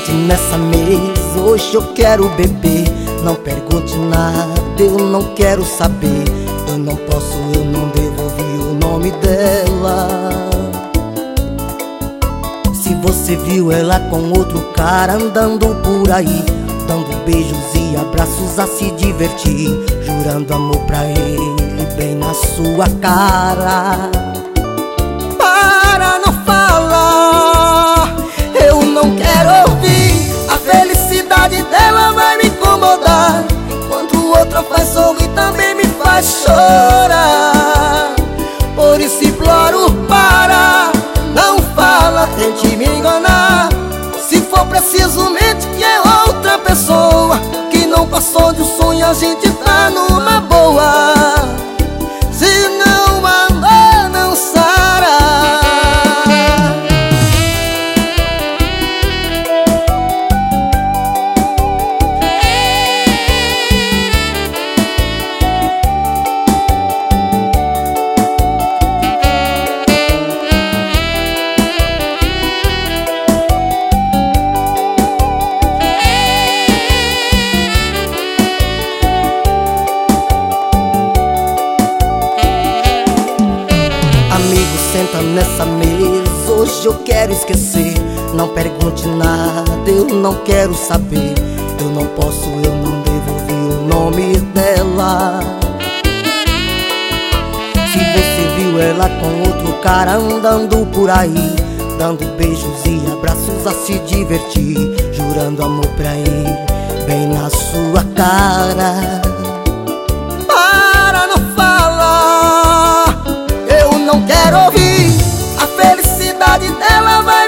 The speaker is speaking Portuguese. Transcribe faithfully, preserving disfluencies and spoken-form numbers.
Sente nessa mesa, hoje eu quero beber. Não pergunte nada, eu não quero saber. Eu não posso, eu não devo ouvir o nome dela. Se você viu ela com outro cara andando por aí, dando beijos e abraços a se divertir, jurando amor pra ele bem na sua cara. Para, não fala, eu não quero ouvir. A felicidade dela vai me incomodar, enquanto o outro faz sorrir também me faz chorar. Por isso imploro, para, não fala, tente me enganar. Se for preciso, mente que é outra pessoa, que não passou de um sonho, a gente tá numa boa. Se não amar, não sara. Amigo, senta nessa mesa, hoje eu quero esquecer. Não pergunte nada, eu não quero saber. Eu não posso, eu não devo ouvir o nome dela. Se você viu ela com outro cara andando por aí, dando beijos e abraços a se divertir, jurando amor pra ele bem na sua cara. Para, não fala, eu não quero ouvir. A felicidade dela vai